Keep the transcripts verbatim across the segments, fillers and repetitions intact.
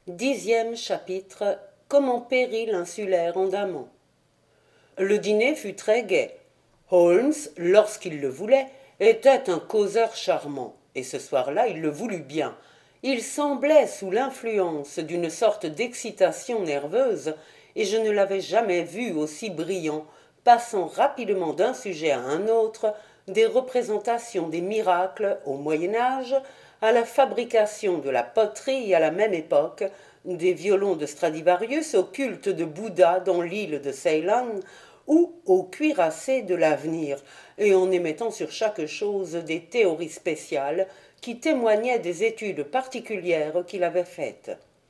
Dixième chapitre. Comment périt l'insulaire Andaman. Le dîner fut très gai. Holmes, lorsqu'il le voulait, était un causeur charmant, et ce soir-là il le voulut bien. Il semblait sous l'influence d'une sorte d'excitation nerveuse, et je ne l'avais jamais vu aussi brillant, passant rapidement d'un sujet à un autre, des représentations des miracles au Moyen-Âge, à la fabrication de la poterie à la même époque, des violons de Stradivarius au culte de Bouddha dans l'île de Ceylon, ou au cuirassé de l'avenir, et en émettant sur chaque chose des théories spéciales qui témoignaient des études particulières qu'il avait faites.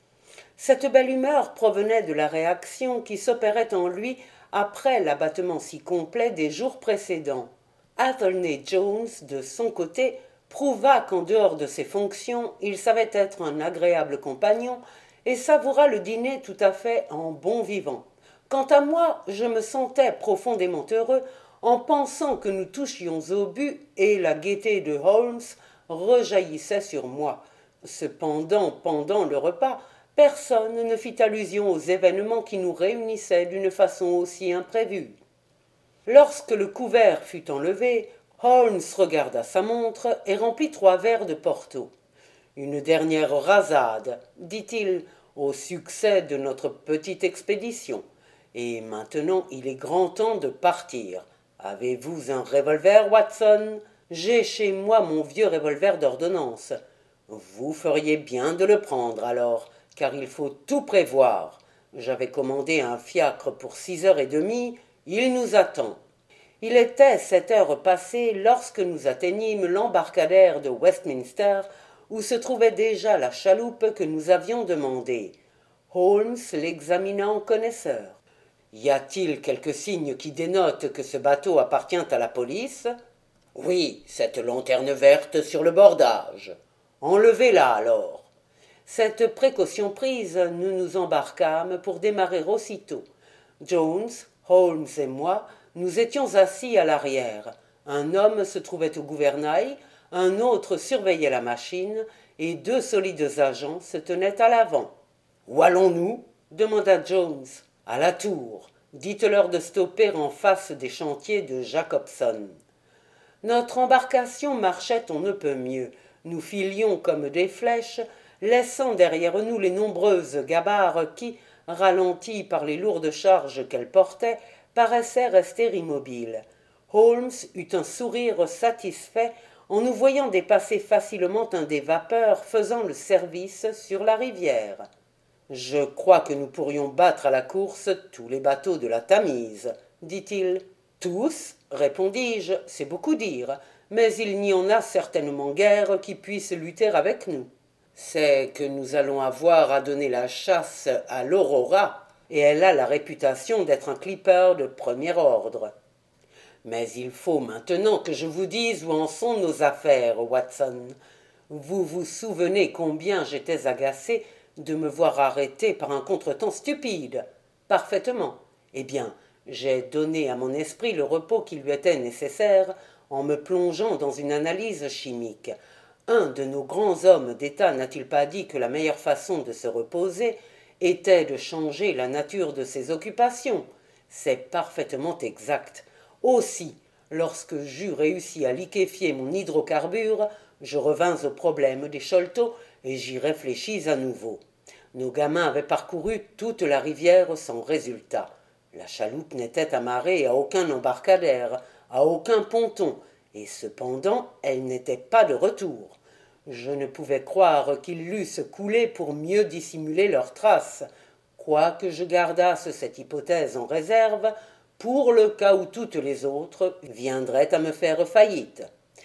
Cette belle humeur provenait de la réaction qui s'opérait en lui après l'abattement si complet des jours précédents. Athelney Jones, de son côté, prouva qu'en dehors de ses fonctions, il savait être un agréable compagnon et savoura le dîner tout à fait en bon vivant. Quant à moi, je me sentais profondément heureux en pensant que nous touchions au but et la gaieté de Holmes rejaillissait sur moi. Cependant, pendant le repas, personne ne fit allusion aux événements qui nous réunissaient d'une façon aussi imprévue. Lorsque le couvert fut enlevé, Holmes regarda sa montre et remplit trois verres de Porto. « Une dernière rasade, dit-il, au succès de notre petite expédition. Et maintenant il est grand temps de partir. Avez-vous un revolver, Watson? J'ai chez moi mon vieux revolver d'ordonnance. Vous feriez bien de le prendre alors, car il faut tout prévoir. J'avais commandé un fiacre pour six heures et demie, il nous attend. » Il était sept heures passées lorsque nous atteignîmes l'embarcadère de Westminster, où se trouvait déjà la chaloupe que nous avions demandée. Holmes l'examina en connaisseur. « Y a-t-il quelque signe qui dénote que ce bateau appartient à la police ?»« Oui, cette lanterne verte sur le bordage. »« Enlevez-la alors. » Cette précaution prise, nous nous embarquâmes pour démarrer aussitôt. Jones, Holmes et moi, nous étions assis à l'arrière. Un homme se trouvait au gouvernail, un autre surveillait la machine, et deux solides agents se tenaient à l'avant. « Où allons-nous » demanda Jones. « À la tour. Dites-leur de stopper en face des chantiers de Jacobson. » Notre embarcation marchait on ne peut mieux. Nous filions comme des flèches, laissant derrière nous les nombreuses gabarres qui, ralenties par les lourdes charges qu'elles portaient, paraissaient rester immobiles. Holmes eut un sourire satisfait en nous voyant dépasser facilement un des vapeurs faisant le service sur la rivière. « Je crois que nous pourrions battre à la course tous les bateaux de la Tamise, dit-il. « Tous, répondis-je, c'est beaucoup dire, mais il n'y en a certainement guère qui puissent lutter avec nous. C'est que nous allons avoir à donner la chasse à l'Aurora, et elle a la réputation d'être un clipper de premier ordre. Mais il faut maintenant que je vous dise où en sont nos affaires, Watson. Vous vous souvenez combien j'étais agacé de me voir arrêté par un contretemps stupide? Parfaitement. Eh bien, j'ai donné à mon esprit le repos qui lui était nécessaire en me plongeant dans une analyse chimique. Un de nos grands hommes d'État n'a-t-il pas dit que la meilleure façon de se reposer était de changer la nature de ses occupations? C'est parfaitement exact. Aussi, lorsque j'eus réussi à liquéfier mon hydrocarbure, je revins au problème des Sholto et j'y réfléchis à nouveau. Nos gamins avaient parcouru toute la rivière sans résultat. La chaloupe n'était amarrée à aucun embarcadère, à aucun ponton, et cependant elle n'était pas de retour. Je ne pouvais croire qu'ils l'eussent coulée pour mieux dissimuler leurs traces, quoique je gardasse cette hypothèse en réserve pour le cas où toutes les autres viendraient à me faire faillite.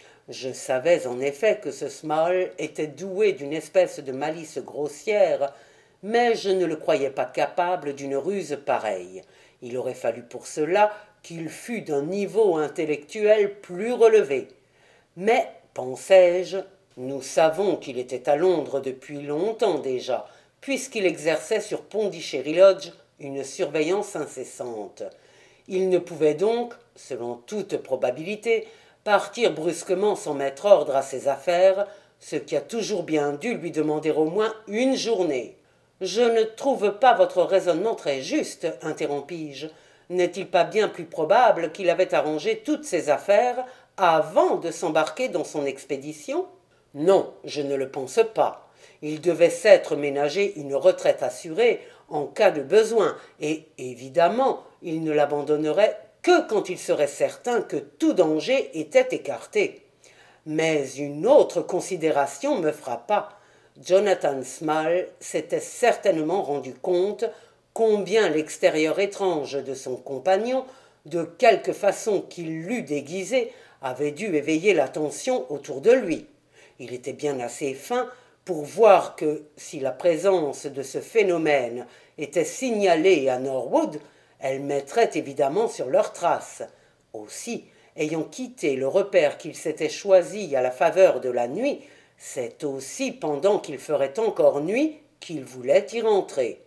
Je savais en effet que ce Small était doué d'une espèce de malice grossière, mais je ne le croyais pas capable d'une ruse pareille. Il aurait fallu pour cela qu'il fût d'un niveau intellectuel plus relevé. Mais, pensai-je, nous savons qu'il était à Londres depuis longtemps déjà, puisqu'il exerçait sur Pondichéry Lodge une surveillance incessante. Il ne pouvait donc, selon toute probabilité, partir brusquement sans mettre ordre à ses affaires, ce qui a toujours bien dû lui demander au moins une journée. Je ne trouve pas votre raisonnement très juste, interrompis-je. N'est-il pas bien plus probable qu'il avait arrangé toutes ses affaires avant de s'embarquer dans son expédition? Non, je ne le pense pas. Il devait s'être ménagé une retraite assurée en cas de besoin, et évidemment, il ne l'abandonnerait que quand il serait certain que tout danger était écarté. Mais une autre considération me frappa. Jonathan Small s'était certainement rendu compte combien l'extérieur étrange de son compagnon, de quelque façon qu'il l'eût déguisé, avait dû éveiller l'attention autour de lui. Il était bien assez fin pour voir que, si la présence de ce phénomène était signalée à Norwood, elle mettrait évidemment sur leurs traces. Aussi, ayant quitté le repère qu'il s'était choisi à la faveur de la nuit, c'est aussi pendant qu'il ferait encore nuit qu'il voulait y rentrer.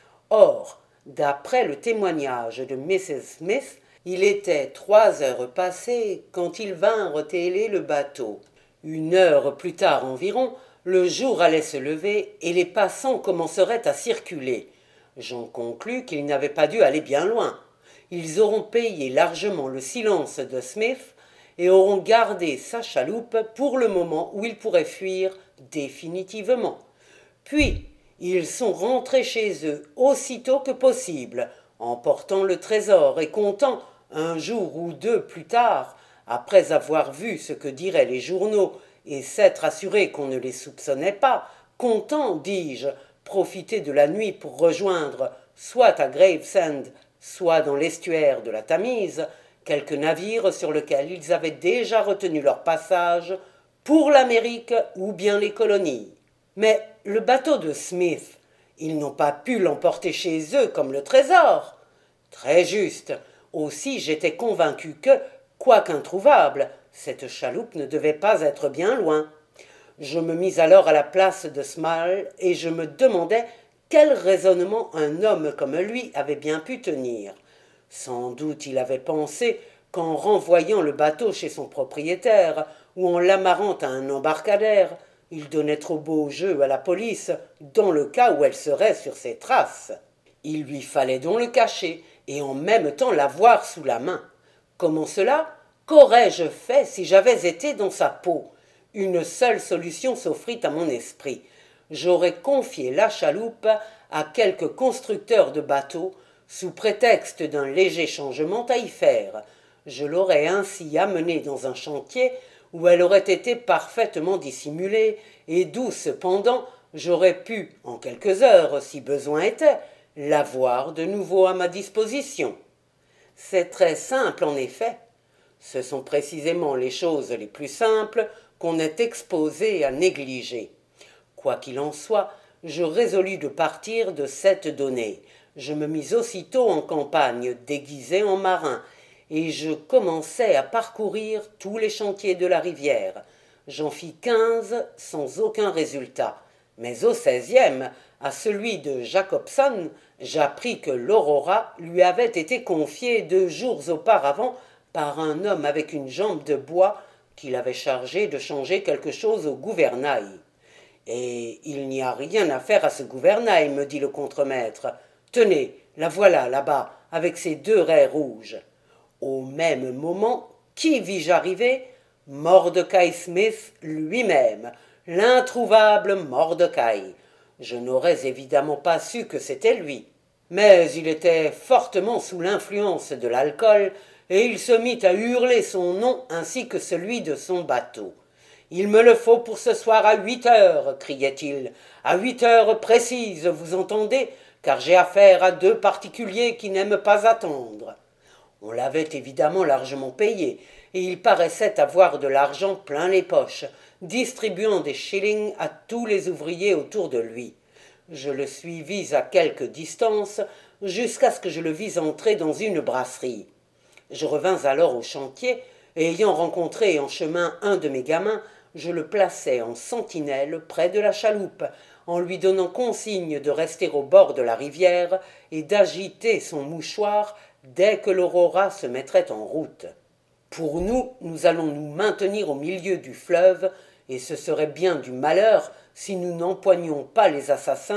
Or, d'après le témoignage de missus Smith, il était trois heures passées quand ils vinrent héler le bateau. Une heure plus tard environ, le jour allait se lever et les passants commenceraient à circuler. J'en conclus qu'ils n'avaient pas dû aller bien loin. Ils auront payé largement le silence de Smith et auront gardé sa chaloupe pour le moment où il pourrait fuir définitivement. Puis, ils sont rentrés chez eux aussitôt que possible, emportant le trésor et comptant, un jour ou deux plus tard, après avoir vu ce que diraient les journaux et s'être assurés qu'on ne les soupçonnait pas, comptant, dis-je, profiter de la nuit pour rejoindre, soit à Gravesend, soit dans l'estuaire de la Tamise, quelque navire sur lequel ils avaient déjà retenu leur passage pour l'Amérique ou bien les colonies. Mais le bateau de Smith, ils n'ont pas pu l'emporter chez eux comme le trésor. Très juste. Aussi j'étais convaincu que, quoique introuvable, cette chaloupe ne devait pas être bien loin. Je me mis alors à la place de Small et je me demandais quel raisonnement un homme comme lui avait bien pu tenir. Sans doute il avait pensé qu'en renvoyant le bateau chez son propriétaire ou en l'amarrant à un embarcadère, il donnait trop beau jeu à la police dans le cas où elle serait sur ses traces. Il lui fallait donc le cacher et en même temps l'avoir sous la main. Comment cela? Qu'aurais-je fait si j'avais été dans sa peau? Une seule solution s'offrit à mon esprit. J'aurais confié la chaloupe à quelque constructeur de bateaux sous prétexte d'un léger changement à y faire. Je l'aurais ainsi amenée dans un chantier où elle aurait été parfaitement dissimulée et d'où cependant j'aurais pu, en quelques heures, si besoin était, l'avoir de nouveau à ma disposition. C'est très simple en effet. Ce sont précisément les choses les plus simples qu'on est exposé à négliger. Quoi qu'il en soit, je résolus de partir de cette donnée. Je me mis aussitôt en campagne, déguisé en marin, et je commençai à parcourir tous les chantiers de la rivière. J'en fis quinze sans aucun résultat. Mais au seizième, à celui de Jacobson, j'appris que l'Aurora lui avait été confiée deux jours auparavant par un homme avec une jambe de bois qui l'avait chargé de changer quelque chose au gouvernail. « Et il n'y a rien à faire à ce gouvernail, me dit le contremaître. Tenez, la voilà là-bas, avec ses deux raies rouges. » Au même moment, qui vis-je arriver? Mordecai Smith lui-même, l'introuvable Mordecai. Je n'aurais évidemment pas su que c'était lui. Mais il était fortement sous l'influence de l'alcool et il se mit à hurler son nom ainsi que celui de son bateau. « Il me le faut pour ce soir à huit heures, criait-il. À huit heures précises, vous entendez, car j'ai affaire à deux particuliers qui n'aiment pas attendre. » On l'avait évidemment largement payé, et il paraissait avoir de l'argent plein les poches, distribuant des shillings à tous les ouvriers autour de lui. Je le suivis à quelque distance, jusqu'à ce que je le vis entrer dans une brasserie. Je revins alors au chantier, et ayant rencontré en chemin un de mes gamins, je le plaçai en sentinelle près de la chaloupe, en lui donnant consigne de rester au bord de la rivière et d'agiter son mouchoir dès que l'Aurora se mettrait en route. Pour nous, nous allons nous maintenir au milieu du fleuve, et ce serait bien du malheur si nous n'empoignions pas les assassins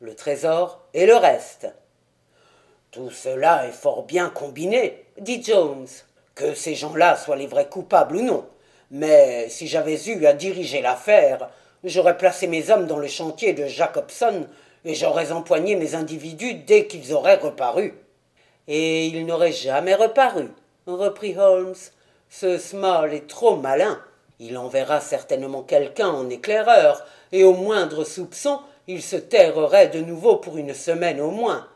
le trésor et le reste. Tout cela est fort bien combiné, dit Jones, que ces gens-là soient les vrais coupables ou non. Mais si j'avais eu à diriger l'affaire, j'aurais placé mes hommes dans le chantier de Jacobson et j'aurais empoigné mes individus dès qu'ils auraient reparu. Et ils n'auraient jamais reparu, reprit Holmes. Ce Small est trop malin. Il enverra certainement quelqu'un en éclaireur, et au moindre soupçon, il se terrerait de nouveau pour une semaine au moins.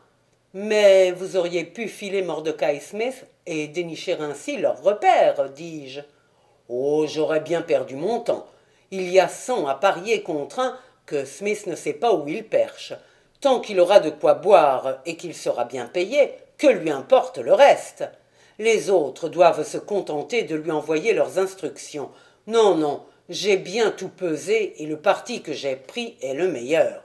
Mais vous auriez pu filer Mordecai Smith et dénicher ainsi leur repère, dis-je. Oh, j'aurais bien perdu mon temps. Il y a cent à parier contre un que Smith ne sait pas où il perche. Tant qu'il aura de quoi boire et qu'il sera bien payé, que lui importe le reste? Les autres doivent se contenter de lui envoyer leurs instructions. Non, non, j'ai bien tout pesé et le parti que j'ai pris est le meilleur.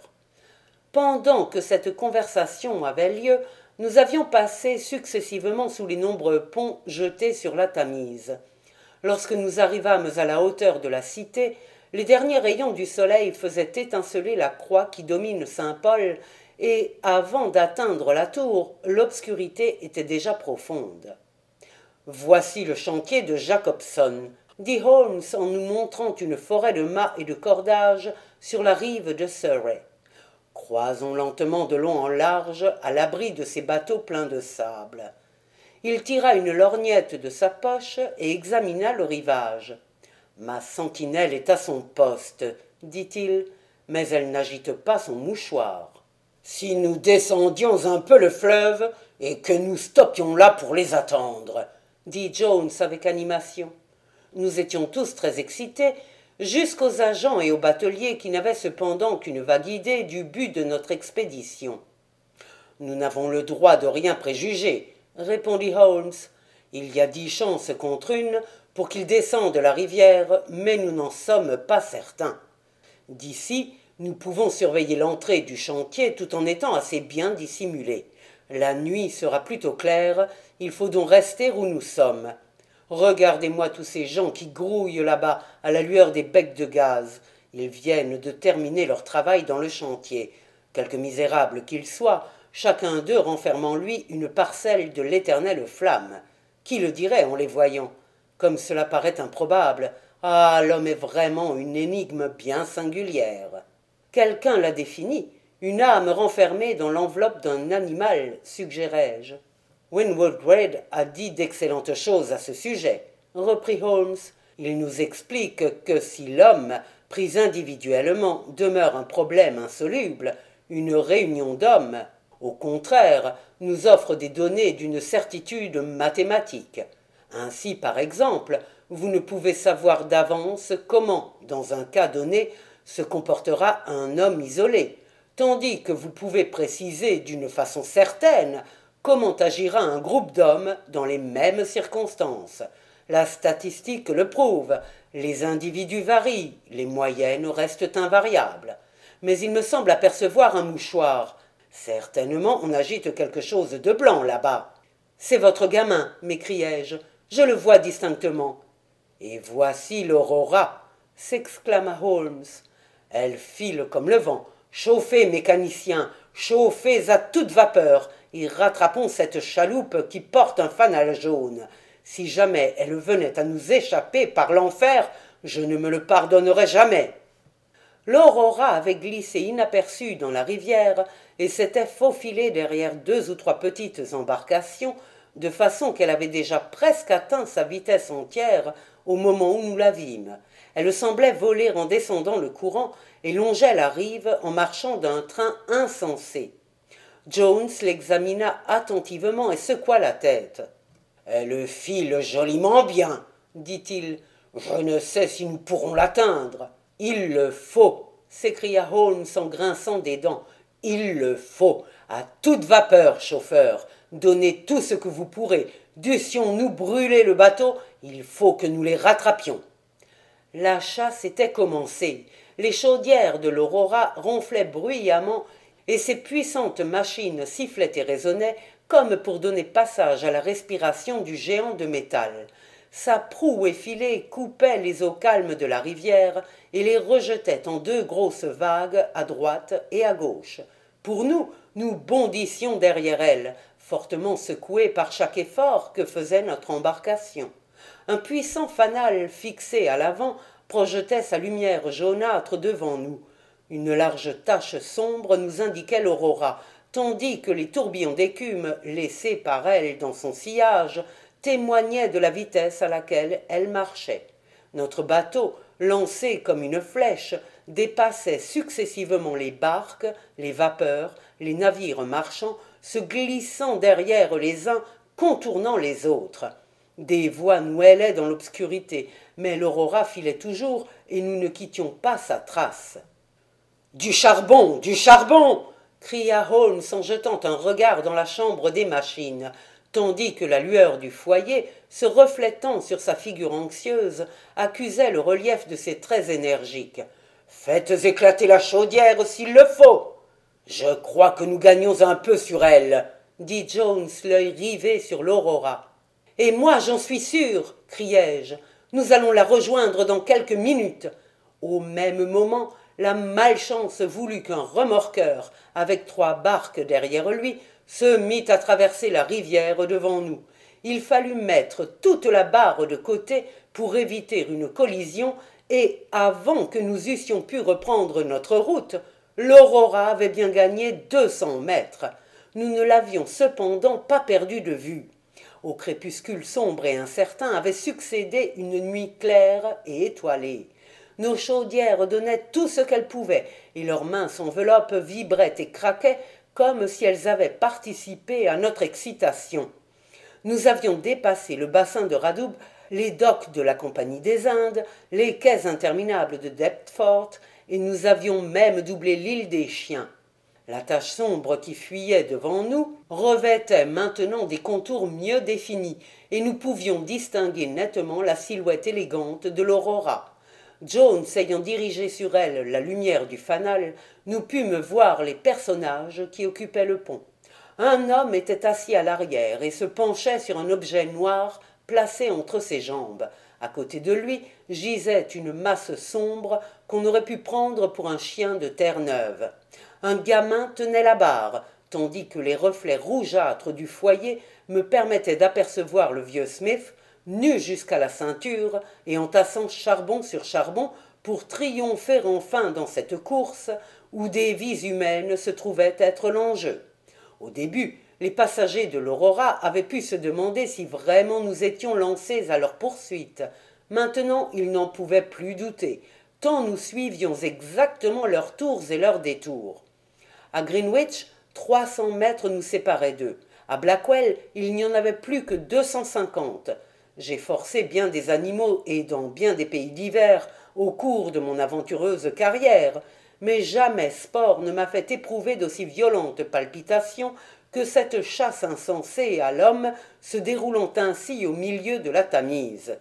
Pendant que cette conversation avait lieu, nous avions passé successivement sous les nombreux ponts jetés sur la Tamise. Lorsque nous arrivâmes à la hauteur de la cité, les derniers rayons du soleil faisaient étinceler la croix qui domine Saint-Paul, et avant d'atteindre la tour, l'obscurité était déjà profonde. « Voici le chantier de Jacobson », dit Holmes en nous montrant une forêt de mâts et de cordages sur la rive de Surrey. Croisons lentement de long en large à l'abri de ces bateaux pleins de sable. Il tira une lorgnette de sa poche et examina le rivage. « Ma sentinelle est à son poste, dit-il, mais elle n'agite pas son mouchoir. Si nous descendions un peu le fleuve et que nous stoppions là pour les attendre, dit Jones avec animation. Nous étions tous très excités, jusqu'aux agents et aux bateliers qui n'avaient cependant qu'une vague idée du but de notre expédition. « Nous n'avons le droit de rien préjuger, » répondit Holmes. « Il y a dix chances contre une pour qu'ils descendent la rivière, mais nous n'en sommes pas certains. D'ici, nous pouvons surveiller l'entrée du chantier tout en étant assez bien dissimulés. La nuit sera plutôt claire, il faut donc rester où nous sommes. Regardez-moi tous ces gens qui grouillent là-bas à la lueur des becs de gaz. Ils viennent de terminer leur travail dans le chantier. Quelque misérables qu'ils soient, chacun d'eux renferme en lui une parcelle de l'éternelle flamme. Qui le dirait en les voyant? Comme cela paraît improbable, ah, l'homme est vraiment une énigme bien singulière. Quelqu'un l'a défini, une âme renfermée dans l'enveloppe d'un animal, suggérai-je. Winwood Reade a dit d'excellentes choses à ce sujet, reprit Holmes. Il nous explique que si l'homme, pris individuellement, demeure un problème insoluble, une réunion d'hommes, au contraire, nous offre des données d'une certitude mathématique. Ainsi, par exemple, vous ne pouvez savoir d'avance comment, dans un cas donné, se comportera un homme isolé, tandis que vous pouvez préciser d'une façon certaine comment agira un groupe d'hommes dans les mêmes circonstances. La statistique le prouve, les individus varient, les moyennes restent invariables. Mais il me semble apercevoir un mouchoir. Certainement on agite quelque chose de blanc là-bas. « C'est votre gamin, m'écriai-je, je le vois distinctement. »« Et voici l'aurora, » s'exclama Holmes. « Elle file comme le vent. Chauffez, mécaniciens, chauffez à toute vapeur, et rattrapons cette chaloupe qui porte un fanal jaune. Si jamais elle venait à nous échapper par l'enfer, je ne me le pardonnerai jamais. » L'aurora avait glissé inaperçue dans la rivière et s'était faufilée derrière deux ou trois petites embarcations, de façon qu'elle avait déjà presque atteint sa vitesse entière au moment où nous la vîmes. Elle semblait voler en descendant le courant et longeait la rive en marchant d'un train insensé. Jones l'examina attentivement et secoua la tête. « Elle file joliment bien, dit-il. Je ne sais si nous pourrons l'atteindre. »« Il le faut, s'écria Holmes en grinçant des dents. Il le faut. À toute vapeur, chauffeur. Donnez tout ce que vous pourrez. Dussions-nous brûler le bateau, il faut que nous les rattrapions. » La chasse était commencée. Les chaudières de l'Aurora ronflaient bruyamment et ses puissantes machines sifflaient et résonnaient comme pour donner passage à la respiration du géant de métal. Sa proue effilée coupait les eaux calmes de la rivière et les rejetait en deux grosses vagues à droite et à gauche. Pour nous, nous bondissions derrière elle, fortement secoués par chaque effort que faisait notre embarcation. Un puissant fanal fixé à l'avant projetait sa lumière jaunâtre devant nous. Une large tache sombre nous indiquait l'aurora, tandis que les tourbillons d'écume laissés par elle dans son sillage témoignaient de la vitesse à laquelle elle marchait. Notre bateau, lancé comme une flèche, dépassait successivement les barques, les vapeurs, les navires marchands, se glissant derrière les uns, contournant les autres. Des voix nous hélaient dans l'obscurité, mais l'aurora filait toujours et nous ne quittions pas sa trace. « Du charbon, du charbon !» cria Holmes en jetant un regard dans la chambre des machines, tandis que la lueur du foyer, se reflétant sur sa figure anxieuse, accusait le relief de ses traits énergiques. « Faites éclater la chaudière s'il le faut !»« Je crois que nous gagnons un peu sur elle !» dit Jones, l'œil rivé sur l'Aurora. « Et moi j'en suis sûr !» criai-je. « Nous allons la rejoindre dans quelques minutes. » Au même moment, la malchance voulut qu'un remorqueur, avec trois barques derrière lui, se mit à traverser la rivière devant nous. Il fallut mettre toute la barre de côté pour éviter une collision, et avant que nous eussions pu reprendre notre route, l'Aurora avait bien gagné deux cents mètres. Nous ne l'avions cependant pas perdue de vue. Au crépuscule sombre et incertain avait succédé une nuit claire et étoilée. Nos chaudières donnaient tout ce qu'elles pouvaient, et leurs minces enveloppes vibraient et craquaient comme si elles avaient participé à notre excitation. Nous avions dépassé le bassin de Radoub, les docks de la Compagnie des Indes, les quais interminables de Deptford, et nous avions même doublé l'île des Chiens. La tache sombre qui fuyait devant nous revêtait maintenant des contours mieux définis, et nous pouvions distinguer nettement la silhouette élégante de l'Aurora. Jones ayant dirigé sur elle la lumière du fanal, nous pûmes voir les personnages qui occupaient le pont. Un homme était assis à l'arrière et se penchait sur un objet noir placé entre ses jambes. À côté de lui gisait une masse sombre qu'on aurait pu prendre pour un chien de Terre-Neuve. Un gamin tenait la barre, tandis que les reflets rougeâtres du foyer me permettaient d'apercevoir le vieux Smith, nu jusqu'à la ceinture et entassant charbon sur charbon pour triompher enfin dans cette course où des vies humaines se trouvaient être l'enjeu. Au début, les passagers de l'Aurora avaient pu se demander si vraiment nous étions lancés à leur poursuite. Maintenant, ils n'en pouvaient plus douter, tant nous suivions exactement leurs tours et leurs détours. À Greenwich, trois cents mètres nous séparaient d'eux. À Blackwell, il n'y en avait plus que deux cent cinquante. J'ai forcé bien des animaux et dans bien des pays divers au cours de mon aventureuse carrière, mais jamais sport ne m'a fait éprouver d'aussi violentes palpitations que cette chasse insensée à l'homme se déroulant ainsi au milieu de la Tamise.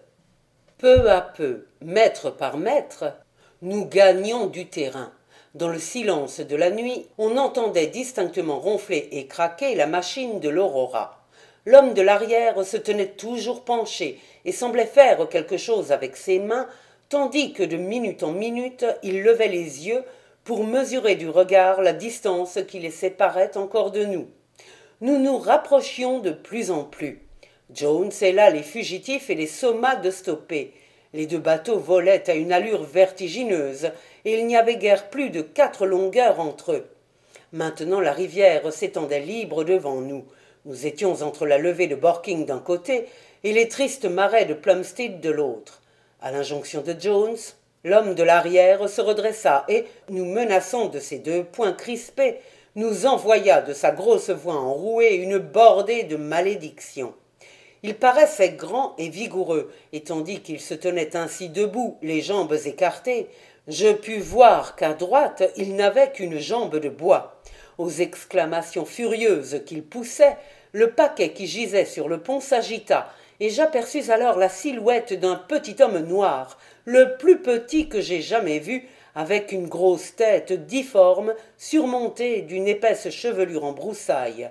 Peu à peu, mètre par mètre, nous gagnions du terrain. Dans le silence de la nuit, on entendait distinctement ronfler et craquer la machine de l'Aurora. L'homme de l'arrière se tenait toujours penché et semblait faire quelque chose avec ses mains, tandis que de minute en minute il levait les yeux pour mesurer du regard la distance qui les séparait encore de nous. Nous nous rapprochions de plus en plus. Jones héla les fugitifs et les somma de stopper. Les deux bateaux volaient à une allure vertigineuse, et il n'y avait guère plus de quatre longueurs entre eux. Maintenant la rivière s'étendait libre devant nous. Nous étions entre la levée de Borking d'un côté et les tristes marais de Plumstead de l'autre. À l'injonction de Jones, l'homme de l'arrière se redressa et, nous menaçant de ses deux poings crispés, nous envoya de sa grosse voix enrouée une bordée de malédictions. Il paraissait grand et vigoureux, et tandis qu'il se tenait ainsi debout, les jambes écartées, je pus voir qu'à droite il n'avait qu'une jambe de bois. Aux exclamations furieuses qu'il poussait, le paquet qui gisait sur le pont s'agita, et j'aperçus alors la silhouette d'un petit homme noir, le plus petit que j'aie jamais vu, avec une grosse tête difforme surmontée d'une épaisse chevelure en broussailles.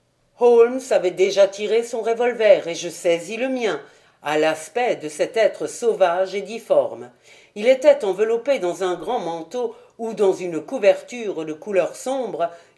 Holmes avait déjà tiré son revolver et je saisis le mien, à l'aspect de cet être sauvage et difforme. Il était enveloppé dans un grand manteau ou dans une couverture de couleur sombre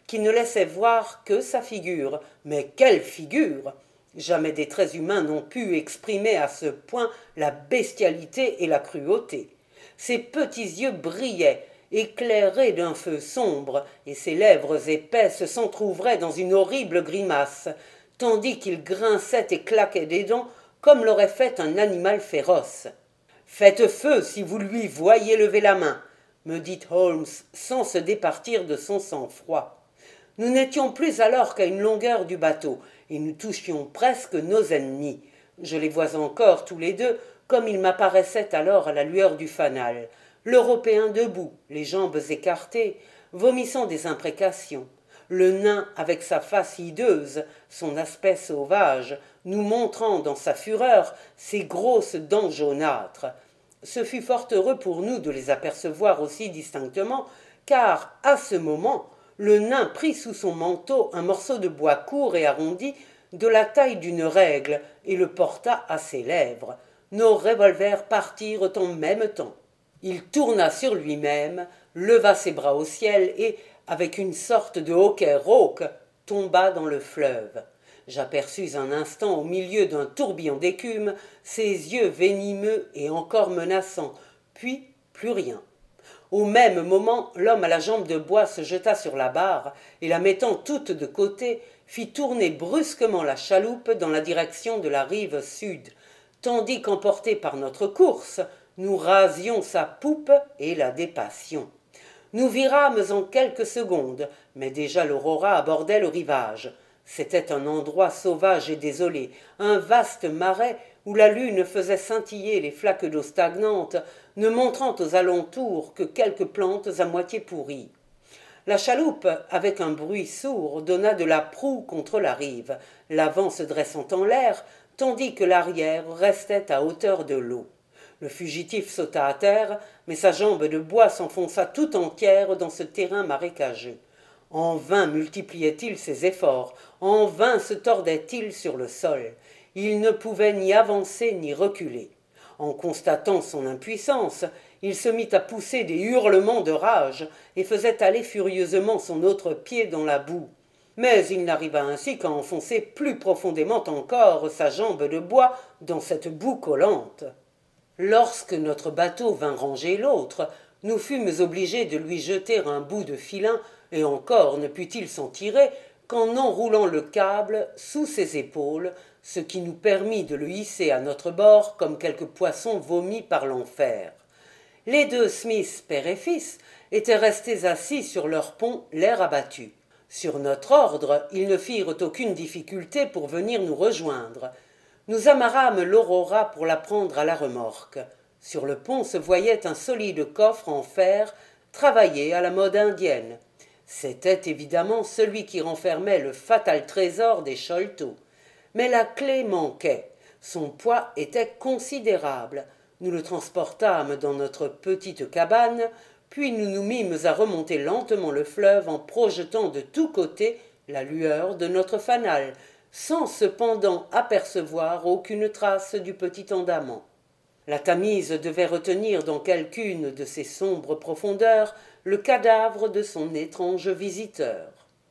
qui ne laissait voir que sa figure. Mais quelle figure! Jamais des traits humains n'ont pu exprimer à ce point la bestialité et la cruauté. Ses petits yeux brillaient, éclairés d'un feu sombre, et ses lèvres épaisses s'entr'ouvraient dans une horrible grimace, tandis qu'il grinçait et claquait des dents comme l'aurait fait un animal féroce. « Faites feu si vous lui voyez lever la main !» me dit Holmes sans se départir de son sang-froid. Nous n'étions plus alors qu'à une longueur du bateau, et nous touchions presque nos ennemis. Je les vois encore tous les deux, comme ils m'apparaissaient alors à la lueur du fanal. L'Européen debout, les jambes écartées, vomissant des imprécations. Le nain avec sa face hideuse, son aspect sauvage, nous montrant dans sa fureur ses grosses dents jaunâtres. Ce fut fort heureux pour nous de les apercevoir aussi distinctement, car, à ce moment, le nain prit sous son manteau un morceau de bois court et arrondi, de la taille d'une règle, et le porta à ses lèvres. Nos revolvers partirent en même temps. Il tourna sur lui-même, leva ses bras au ciel et, avec une sorte de hoquet rauque, tomba dans le fleuve. J'aperçus un instant au milieu d'un tourbillon d'écume ses yeux venimeux et encore menaçants, puis plus rien. Au même moment, l'homme à la jambe de bois se jeta sur la barre et, la mettant toute de côté, fit tourner brusquement la chaloupe dans la direction de la rive sud, tandis qu'emportés par notre course, nous rasions sa poupe et la dépassions. Nous virâmes en quelques secondes, mais déjà l'aurora abordait le rivage. C'était un endroit sauvage et désolé, un vaste marais où la lune faisait scintiller les flaques d'eau stagnantes, ne montrant aux alentours que quelques plantes à moitié pourries. La chaloupe, avec un bruit sourd, donna de la proue contre la rive, l'avant se dressant en l'air, tandis que l'arrière restait à hauteur de l'eau. Le fugitif sauta à terre, mais sa jambe de bois s'enfonça tout entière dans ce terrain marécageux. En vain multipliait-il ses efforts, en vain se tordait-il sur le sol. Il ne pouvait ni avancer ni reculer. En constatant son impuissance, il se mit à pousser des hurlements de rage et faisait aller furieusement son autre pied dans la boue. Mais il n'arriva ainsi qu'à enfoncer plus profondément encore sa jambe de bois dans cette boue collante. Lorsque notre bateau vint ranger l'autre, nous fûmes obligés de lui jeter un bout de filin, et encore ne put-il s'en tirer qu'en enroulant le câble sous ses épaules, ce qui nous permit de le hisser à notre bord comme quelques poissons vomis par l'enfer. Les deux Smith, père et fils, étaient restés assis sur leur pont, l'air abattu. Sur notre ordre, ils ne firent aucune difficulté pour venir nous rejoindre. Nous amarrâmes l'Aurora pour la prendre à la remorque. Sur le pont se voyait un solide coffre en fer travaillé à la mode indienne. C'était évidemment celui qui renfermait le fatal trésor des Sholto. Mais la clé manquait. Son poids était considérable. Nous le transportâmes dans notre petite cabane, puis nous nous mîmes à remonter lentement le fleuve en projetant de tous côtés la lueur de notre fanal, sans cependant apercevoir aucune trace du petit Andaman. La Tamise devait retenir dans quelqu'une de ces sombres profondeurs le cadavre de son étrange visiteur.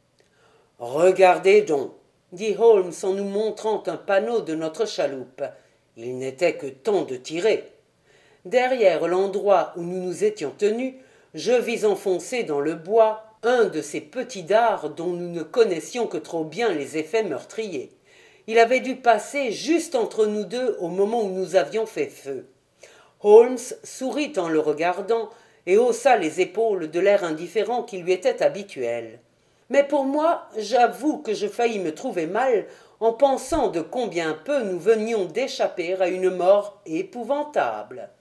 « Regardez donc !» dit Holmes en nous montrant un panneau de notre chaloupe. Il n'était que temps de tirer. Derrière l'endroit où nous nous étions tenus, je vis enfoncer dans le bois un de ces petits dards dont nous ne connaissions que trop bien les effets meurtriers. Il avait dû passer juste entre nous deux au moment où nous avions fait feu. Holmes sourit en le regardant et haussa les épaules de l'air indifférent qui lui était habituel. Mais pour moi, j'avoue que je faillis me trouver mal en pensant de combien peu nous venions d'échapper à une mort épouvantable.